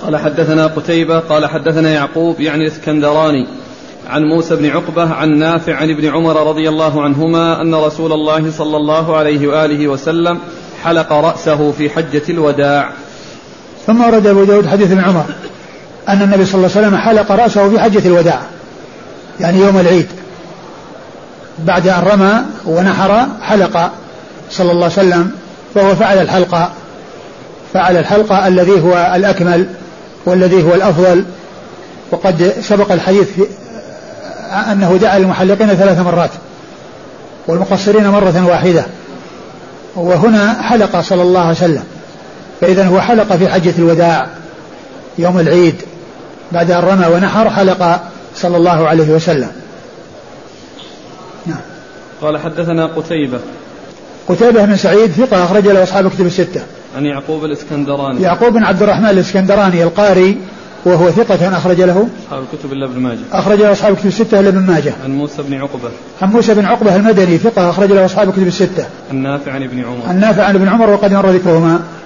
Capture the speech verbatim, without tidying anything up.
قال حدثنا قتيبة قال حدثنا يعقوب يعني الاسكندراني عن موسى بن عقبة عن نافع عن ابن عمر رضي الله عنهما أن رسول الله صلى الله عليه وآله وسلم حلق رأسه في حجة الوداع. ثم ورد أبو داود حديث ابن عمر أن النبي صلى الله عليه وسلم حلق رأسه في حجة الوداع يعني يوم العيد، بعد أن رمى ونحر حلق صلى الله عليه وسلم، فهو فعل الحلقة فعل الحلقة الذي هو الأكمل والذي هو الأفضل. وقد سبق الحديث أنه دعا المحلقين ثلاث مرات والمقصرين مرة واحدة، وهنا حلق صلى الله عليه وسلم، فإذا هو حلق في حجة الوداع يوم العيد بعد أن رمى ونحر حلق صلى الله عليه وسلم. نعم. قال حدثنا قتيبة قتيبة بن سعيد ثقة أخرج له أصحاب كتب الستة. عن يعقوب الاسكندراني يعقوب بن عبد الرحمن الاسكندراني القاري وهو ثقة أخرج له أصحاب الكتب إلا ابن ماجه أخرج له أصحاب الكتب الستة إلا ابن ماجه. عن موسى بن عقبة عن موسى بن عقبة المدني ثقة أخرج له أصحاب الكتب الستة. النافع عن ابن عمر النافع عن ابن عمر وقد مر ذكرهما.